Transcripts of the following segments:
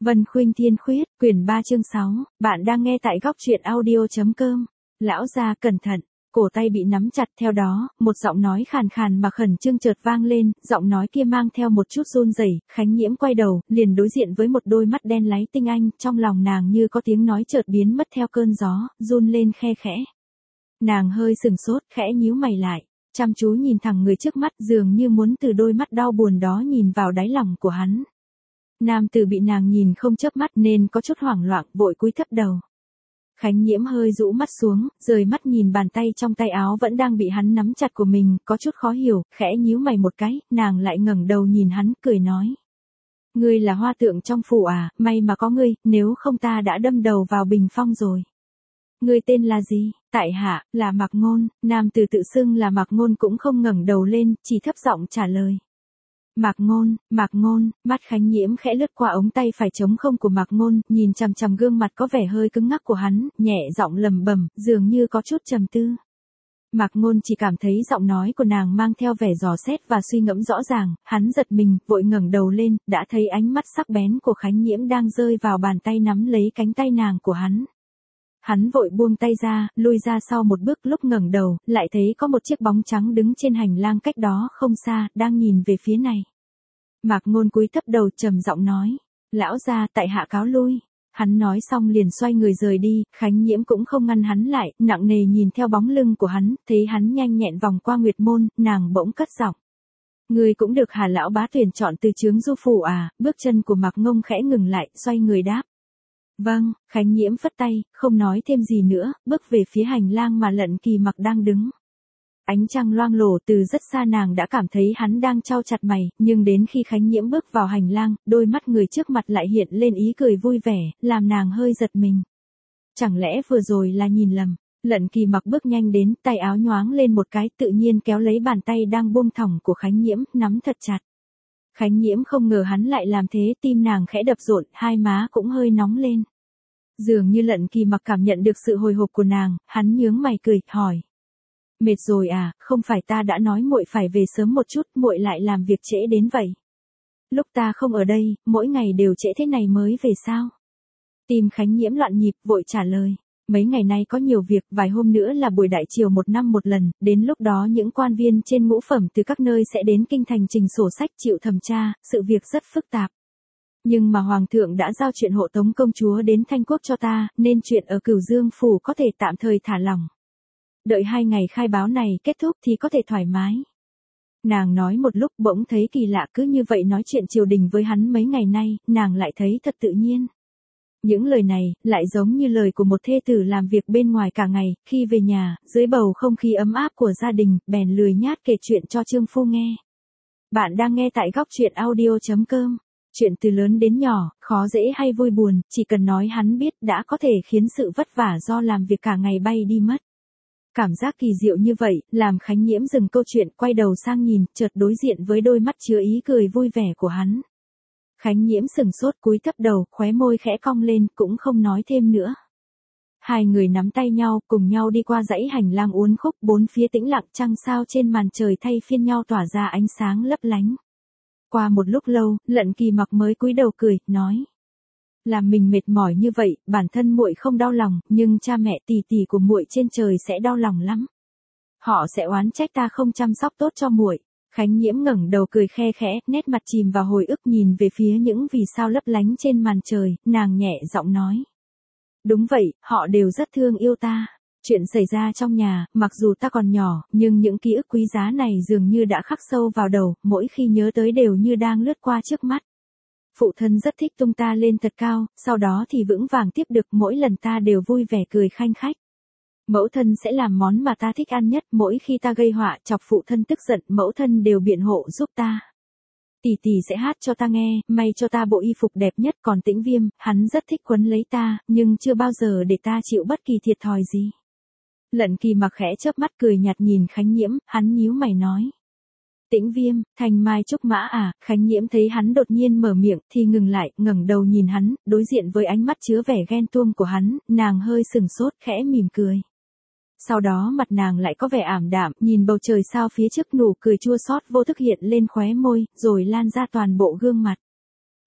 Vân Khuynh Thiên Khuyết, quyển 3 chương 6, bạn đang nghe tại góc truyện audio.com. Lão gia cẩn thận, cổ tay bị nắm chặt, theo đó, một giọng nói khàn khàn mà khẩn trương chợt vang lên, giọng nói kia mang theo một chút run rẩy. Khánh Nhiễm quay đầu, liền đối diện với một đôi mắt đen láy tinh anh, trong lòng nàng như có tiếng nói chợt biến mất theo cơn gió, run lên khe khẽ. Nàng hơi sừng sốt, khẽ nhíu mày lại, chăm chú nhìn thẳng người trước mắt, dường như muốn từ đôi mắt đau buồn đó nhìn vào đáy lòng của hắn. Nam tử bị nàng nhìn không chớp mắt nên có chút hoảng loạn, vội cúi thấp đầu. Khánh Nhiễm hơi rũ mắt xuống, rời mắt nhìn bàn tay trong tay áo vẫn đang bị hắn nắm chặt của mình, có chút khó hiểu, khẽ nhíu mày một cái, nàng lại ngẩng đầu nhìn hắn, cười nói. Ngươi là hoa tượng trong phủ à, may mà có ngươi, nếu không ta đã đâm đầu vào bình phong rồi. Ngươi tên là gì? Tại hạ, là Mạc Ngôn. Nam tử tự xưng là Mạc Ngôn cũng không ngẩng đầu lên, chỉ thấp giọng trả lời. Mạc Ngôn, mắt Khánh Nhiễm khẽ lướt qua ống tay phải trống không của Mạc Ngôn, nhìn chằm chằm gương mặt có vẻ hơi cứng ngắc của hắn, nhẹ giọng lẩm bẩm, dường như có chút trầm tư. Mạc Ngôn chỉ cảm thấy giọng nói của nàng mang theo vẻ dò xét và suy ngẫm rõ ràng, hắn giật mình, vội ngẩng đầu lên, đã thấy ánh mắt sắc bén của Khánh Nhiễm đang rơi vào bàn tay nắm lấy cánh tay nàng của hắn. Hắn vội buông tay ra, lui ra sau một bước, lúc ngẩng đầu, lại thấy có một chiếc bóng trắng đứng trên hành lang cách đó không xa, đang nhìn về phía này. Mạc Ngôn cúi thấp đầu trầm giọng nói, lão gia, tại hạ cáo lui. Hắn nói xong liền xoay người rời đi, Khánh Nhiễm cũng không ngăn hắn lại, nặng nề nhìn theo bóng lưng của hắn, thấy hắn nhanh nhẹn vòng qua Nguyệt Môn, nàng bỗng cất giọng. Người cũng được Hà lão bá tuyển chọn từ chướng du phủ à? Bước chân của Mạc Ngôn khẽ ngừng lại, xoay người đáp. Vâng, Khánh Nhiễm phất tay, không nói thêm gì nữa, bước về phía hành lang mà Lận Kỳ Mặc đang đứng. Ánh trăng loang lổ, từ rất xa nàng đã cảm thấy hắn đang chau chặt mày, nhưng đến khi Khánh Nhiễm bước vào hành lang, đôi mắt người trước mặt lại hiện lên ý cười vui vẻ, làm nàng hơi giật mình. Chẳng lẽ vừa rồi là nhìn lầm? Lận Kỳ Mặc bước nhanh đến, tay áo nhoáng lên một cái, tự nhiên kéo lấy bàn tay đang buông thõng của Khánh Nhiễm, nắm thật chặt. Khánh Nhiễm không ngờ hắn lại làm thế, tim nàng khẽ đập rộn, hai má cũng hơi nóng lên. Dường như Lận Kỳ Mặc cảm nhận được sự hồi hộp của nàng, hắn nhướng mày cười, hỏi. Mệt rồi à, không phải ta đã nói muội phải về sớm một chút, muội lại làm việc trễ đến vậy. Lúc ta không ở đây, mỗi ngày đều trễ thế này mới về sao? Tim Khánh Nhiễm loạn nhịp, vội trả lời. Mấy ngày nay có nhiều việc, vài hôm nữa là buổi đại triều một năm một lần, đến lúc đó những quan viên trên ngũ phẩm từ các nơi sẽ đến kinh thành trình sổ sách chịu thẩm tra, sự việc rất phức tạp. Nhưng mà Hoàng thượng đã giao chuyện hộ tống công chúa đến Thanh Quốc cho ta, nên chuyện ở Cửu Dương Phủ có thể tạm thời thả lỏng. Đợi 2 ngày khai báo này kết thúc thì có thể thoải mái. Nàng nói một lúc bỗng thấy kỳ lạ, cứ như vậy nói chuyện triều đình với hắn mấy ngày nay, nàng lại thấy thật tự nhiên. Những lời này, lại giống như lời của một thê tử làm việc bên ngoài cả ngày, khi về nhà, dưới bầu không khí ấm áp của gia đình, bèn lười nhát kể chuyện cho trượng phu nghe. Bạn đang nghe tại góc truyện audio.com. Chuyện từ lớn đến nhỏ, khó dễ hay vui buồn, chỉ cần nói hắn biết đã có thể khiến sự vất vả do làm việc cả ngày bay đi mất. Cảm giác kỳ diệu như vậy, làm Khánh Nhiễm dừng câu chuyện, quay đầu sang nhìn, chợt đối diện với đôi mắt chứa ý cười vui vẻ của hắn. Khánh Nhiễm sừng sốt, cúi thấp đầu, khóe môi khẽ cong lên, cũng không nói thêm nữa. Hai người nắm tay nhau, cùng nhau đi qua dãy hành lang uốn khúc, bốn phía tĩnh lặng, trăng sao trên màn trời thay phiên nhau tỏa ra ánh sáng lấp lánh. Qua một lúc lâu, Lận Kỳ Mặc mới cúi đầu cười, nói. Làm mình mệt mỏi như vậy, bản thân muội không đau lòng, nhưng cha mẹ tỷ tỷ của muội trên trời sẽ đau lòng lắm. Họ sẽ oán trách ta không chăm sóc tốt cho muội. Khánh Nhiễm ngẩng đầu cười khe khẽ, nét mặt chìm vào hồi ức, nhìn về phía những vì sao lấp lánh trên màn trời, nàng nhẹ giọng nói. Đúng vậy, họ đều rất thương yêu ta. Chuyện xảy ra trong nhà, mặc dù ta còn nhỏ, nhưng những ký ức quý giá này dường như đã khắc sâu vào đầu, mỗi khi nhớ tới đều như đang lướt qua trước mắt. Phụ thân rất thích tung ta lên thật cao, sau đó thì vững vàng tiếp được, mỗi lần ta đều vui vẻ cười khanh khách. Mẫu thân sẽ làm món mà ta thích ăn nhất, mỗi khi ta gây họa chọc phụ thân tức giận, mẫu thân đều biện hộ giúp ta. Tỷ tỷ sẽ hát cho ta nghe, may cho ta bộ y phục đẹp nhất, còn Tĩnh Viêm, hắn rất thích quấn lấy ta, nhưng chưa bao giờ để ta chịu bất kỳ thiệt thòi gì. Lận Kỳ Mặc khẽ chớp mắt cười nhạt nhìn Khánh Nhiễm, hắn nhíu mày nói. Tĩnh Viêm, Thanh Mai Trúc Mã à? Khánh Nhiễm thấy hắn đột nhiên mở miệng thì ngừng lại, ngẩng đầu nhìn hắn, đối diện với ánh mắt chứa vẻ ghen tuông của hắn, nàng hơi sừng sốt, khẽ mỉm cười. Sau đó mặt nàng lại có vẻ ảm đạm, nhìn bầu trời sao phía trước, nụ cười chua xót vô thức hiện lên khóe môi, rồi lan ra toàn bộ gương mặt.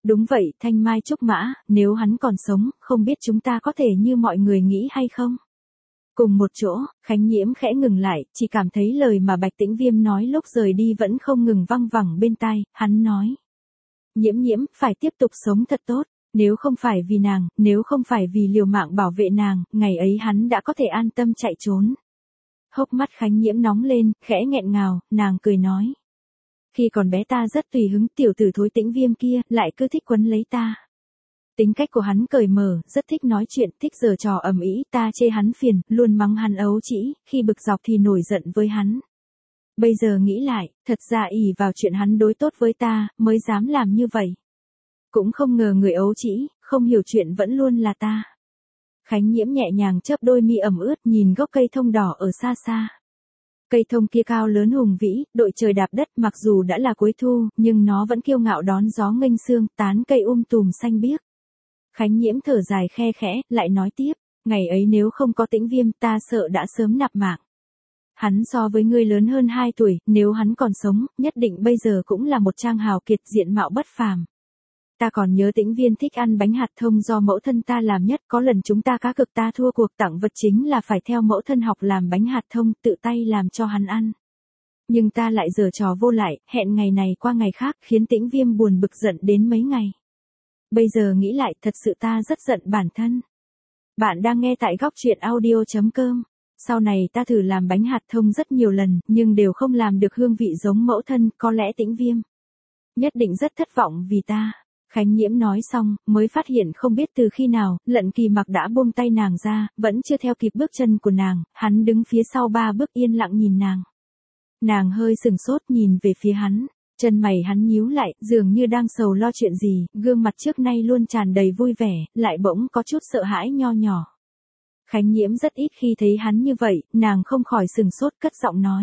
Đúng vậy, thanh mai trúc mã, nếu hắn còn sống, không biết chúng ta có thể như mọi người nghĩ hay không? Cùng một chỗ, Khánh Nhiễm khẽ ngừng lại, chỉ cảm thấy lời mà Bạch Tĩnh Viêm nói lúc rời đi vẫn không ngừng văng vẳng bên tai, hắn nói. Nhiễm Nhiễm, phải tiếp tục sống thật tốt, nếu không phải vì nàng, nếu không phải vì liều mạng bảo vệ nàng, ngày ấy hắn đã có thể an tâm chạy trốn. Hốc mắt Khánh Nhiễm nóng lên, khẽ nghẹn ngào, nàng cười nói. Khi còn bé ta rất tùy hứng, tiểu tử thối Tĩnh Viêm kia, lại cứ thích quấn lấy ta. Tính cách của hắn cởi mở, rất thích nói chuyện, thích giở trò ầm ĩ, ta chê hắn phiền, luôn mắng hắn ấu trĩ, khi bực dọc thì nổi giận với hắn. Bây giờ nghĩ lại, thật ra ỷ vào chuyện hắn đối tốt với ta, mới dám làm như vậy. Cũng không ngờ người ấu trĩ, không hiểu chuyện vẫn luôn là ta. Khánh Nhiễm nhẹ nhàng chớp đôi mi ẩm ướt, nhìn gốc cây thông đỏ ở xa xa. Cây thông kia cao lớn hùng vĩ, đội trời đạp đất, mặc dù đã là cuối thu, nhưng nó vẫn kiêu ngạo đón gió nghênh sương, tán cây tùm xanh biếc. Khánh Nhiễm thở dài khe khẽ, lại nói tiếp, ngày ấy nếu không có Tĩnh Viêm, ta sợ đã sớm nạp mạng. Hắn so với ngươi lớn hơn 2 tuổi, nếu hắn còn sống, nhất định bây giờ cũng là một trang hào kiệt, diện mạo bất phàm. Ta còn nhớ Tĩnh Viêm thích ăn bánh hạt thông do mẫu thân ta làm nhất, có lần chúng ta cá cược ta thua cuộc, tặng vật chính là phải theo mẫu thân học làm bánh hạt thông, tự tay làm cho hắn ăn. Nhưng ta lại giở trò vô lại, hẹn ngày này qua ngày khác, khiến Tĩnh Viêm buồn bực giận đến mấy ngày. Bây giờ nghĩ lại, thật sự ta rất giận bản thân. Bạn đang nghe tại góc truyện audio.com. Sau này ta thử làm bánh hạt thông rất nhiều lần, nhưng đều không làm được hương vị giống mẫu thân, có lẽ Tĩnh Viêm nhất định rất thất vọng vì ta. Khánh Nhiễm nói xong, mới phát hiện không biết từ khi nào, Lận Kỳ Mặc đã buông tay nàng ra, vẫn chưa theo kịp bước chân của nàng, hắn đứng phía sau 3 bước yên lặng nhìn nàng. Nàng hơi sừng sốt nhìn về phía hắn, chân mày hắn nhíu lại, dường như đang sầu lo chuyện gì, gương mặt trước nay luôn tràn đầy vui vẻ, lại bỗng có chút sợ hãi nho nhỏ. Khánh Nhiễm rất ít khi thấy hắn như vậy, nàng không khỏi sừng sốt cất giọng nói.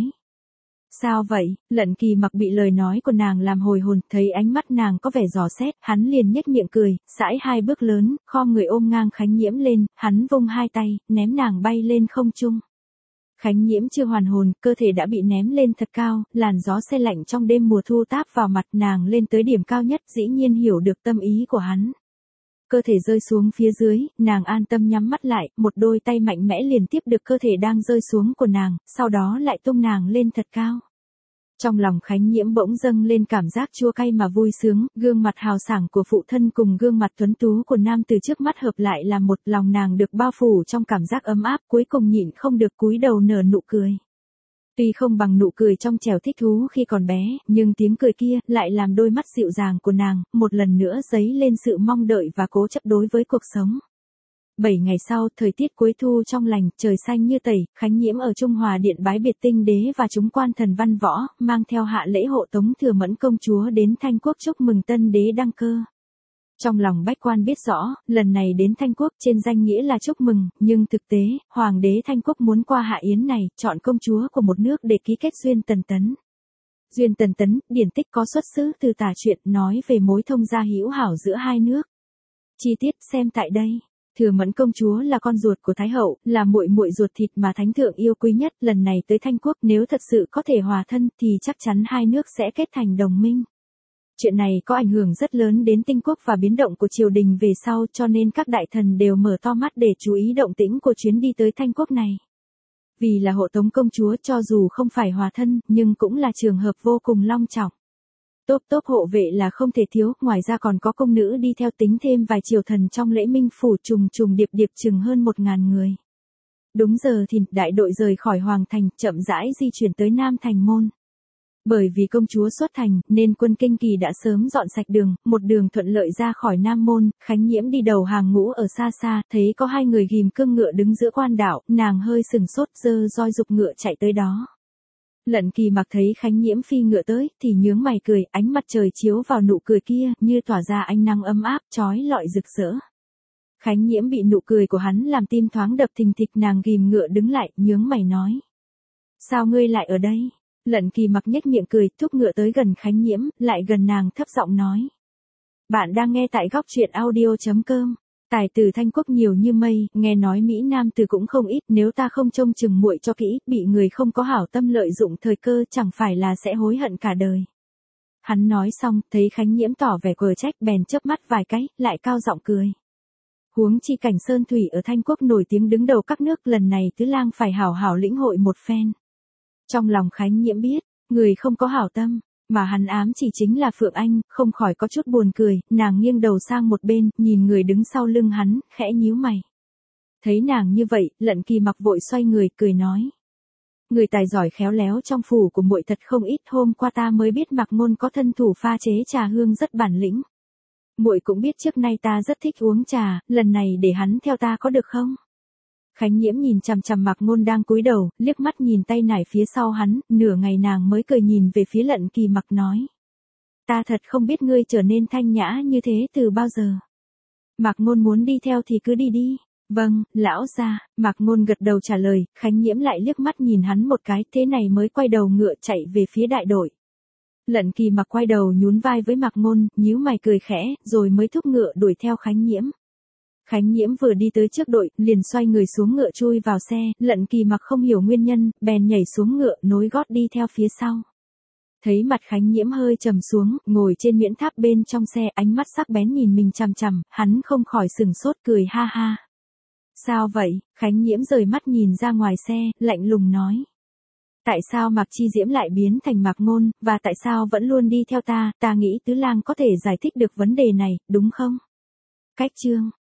Sao vậy? Lận Kỳ Mặc bị lời nói của nàng làm hồi hồn, thấy ánh mắt nàng có vẻ dò xét, hắn liền nhếch miệng cười, sải 2 bước lớn, khom người ôm ngang Khánh Nhiễm lên, hắn vung 2 tay, ném nàng bay lên không trung. Khánh Nhiễm chưa hoàn hồn, cơ thể đã bị ném lên thật cao, làn gió se lạnh trong đêm mùa thu táp vào mặt, nàng lên tới điểm cao nhất, dĩ nhiên hiểu được tâm ý của hắn. Cơ thể rơi xuống phía dưới, nàng an tâm nhắm mắt lại, một đôi tay mạnh mẽ liền tiếp được cơ thể đang rơi xuống của nàng, sau đó lại tung nàng lên thật cao. Trong lòng Khánh Nhiễm bỗng dâng lên cảm giác chua cay mà vui sướng, gương mặt hào sảng của phụ thân cùng gương mặt tuấn tú của nam từ trước mắt hợp lại là một, lòng nàng được bao phủ trong cảm giác ấm áp, cuối cùng nhịn không được cúi đầu nở nụ cười. Tuy không bằng nụ cười trong trẻo thích thú khi còn bé, nhưng tiếng cười kia lại làm đôi mắt dịu dàng của nàng một lần nữa dấy lên sự mong đợi và cố chấp đối với cuộc sống. 7 ngày sau, thời tiết cuối thu trong lành, trời xanh như tẩy, Khánh Nhiễm ở Trung Hòa Điện bái biệt Tinh Đế và chúng quan thần văn võ, mang theo hạ lễ hộ tống Thừa Mẫn công chúa đến Thanh Quốc chúc mừng tân đế đăng cơ. Trong lòng bách quan biết rõ, lần này đến Thanh Quốc trên danh nghĩa là chúc mừng, nhưng thực tế, Hoàng đế Thanh Quốc muốn qua hạ yến này, chọn công chúa của một nước để ký kết duyên tần tấn. Duyên tần tấn, điển tích có xuất xứ từ tả truyện nói về mối thông gia hữu hảo giữa hai nước. Chi tiết xem tại đây. Thừa Mẫn công chúa là con ruột của Thái hậu, là muội muội ruột thịt mà Thánh thượng yêu quý nhất, lần này tới Thanh Quốc nếu thật sự có thể hòa thân thì chắc chắn hai nước sẽ kết thành đồng minh. Chuyện này có ảnh hưởng rất lớn đến Tinh Quốc và biến động của triều đình về sau, cho nên các đại thần đều mở to mắt để chú ý động tĩnh của chuyến đi tới Thanh Quốc này. Vì là hộ tống công chúa, cho dù không phải hòa thân, nhưng cũng là trường hợp vô cùng long trọng. Tốp hộ vệ là không thể thiếu, ngoài ra còn có công nữ đi theo, tính thêm vài triều thần trong lễ minh phủ, trùng điệp chừng hơn 1000 người. Đúng giờ thì đại đội rời khỏi Hoàng thành, chậm rãi di chuyển tới Nam thành môn. Bởi vì công chúa xuất thành, nên quân Kinh Kỳ đã sớm dọn sạch đường, một đường thuận lợi ra khỏi Nam môn. Khánh Nhiễm đi đầu hàng ngũ ở xa xa, thấy có 2 người ghim cương ngựa đứng giữa quan đạo, nàng hơi sừng sốt, giơ roi giục ngựa chạy tới đó. Lận Kỳ Mặc thấy Khánh Nhiễm phi ngựa tới, thì nhướng mày cười, ánh mặt trời chiếu vào nụ cười kia, như tỏa ra ánh nắng ấm áp, chói lọi rực rỡ. Khánh Nhiễm bị nụ cười của hắn làm tim thoáng đập thình thịch, nàng ghim ngựa đứng lại, nhướng mày nói. Sao ngươi lại ở đây? Lận Kỳ Mặc nhếch miệng cười, thúc ngựa tới gần Khánh Nhiễm, lại gần nàng thấp giọng nói. Bạn đang nghe tại góc truyện audio.com. Tài tử Thanh Quốc nhiều như mây, nghe nói Mỹ Nam tử cũng không ít, nếu ta không trông chừng muội cho kỹ, bị người không có hảo tâm lợi dụng thời cơ, chẳng phải là sẽ hối hận cả đời. Hắn nói xong, thấy Khánh Nhiễm tỏ vẻ quờ trách bèn chớp mắt vài cái, lại cao giọng cười. Huống chi cảnh sơn thủy ở Thanh Quốc nổi tiếng đứng đầu các nước, lần này Tứ Lang phải hảo hảo lĩnh hội một phen. Trong lòng Khánh Nhiễm biết, người không có hảo tâm, mà hắn ám chỉ chính là Phượng Anh, không khỏi có chút buồn cười, nàng nghiêng đầu sang một bên, nhìn người đứng sau lưng hắn, khẽ nhíu mày. Thấy nàng như vậy, Lận Kỳ Mặc vội xoay người, cười nói. Người tài giỏi khéo léo trong phủ của muội thật không ít, hôm qua ta mới biết Mạc Ngôn có thân thủ pha chế trà hương rất bản lĩnh. Muội cũng biết trước nay ta rất thích uống trà, lần này để hắn theo ta có được không? Khánh Nhiễm nhìn chằm chằm Mạc Ngôn đang cúi đầu, liếc mắt nhìn tay nải phía sau hắn, nửa ngày nàng mới cười nhìn về phía Lận Kỳ Mặc nói. Ta thật không biết ngươi trở nên thanh nhã như thế từ bao giờ. Mạc Ngôn muốn đi theo thì cứ đi đi. Vâng, lão gia. Mạc Ngôn gật đầu trả lời, Khánh Nhiễm lại liếc mắt nhìn hắn một cái, thế này mới quay đầu ngựa chạy về phía đại đội. Lận Kỳ Mặc quay đầu nhún vai với Mạc Ngôn, nhíu mày cười khẽ, rồi mới thúc ngựa đuổi theo Khánh Nhiễm. Khánh Nhiễm vừa đi tới trước đội, liền xoay người xuống ngựa chui vào xe, Lận Kỳ Mặc không hiểu nguyên nhân, bèn nhảy xuống ngựa, nối gót đi theo phía sau. Thấy mặt Khánh Nhiễm hơi trầm xuống, ngồi trên miễn tháp bên trong xe, ánh mắt sắc bén nhìn mình chằm chằm, hắn không khỏi sừng sốt cười ha ha. Sao vậy? Khánh Nhiễm rời mắt nhìn ra ngoài xe, lạnh lùng nói. Tại sao Mạc Chi Diễm lại biến thành Mạc Ngôn, và tại sao vẫn luôn đi theo ta nghĩ Tứ Lang có thể giải thích được vấn đề này, đúng không? Cách chương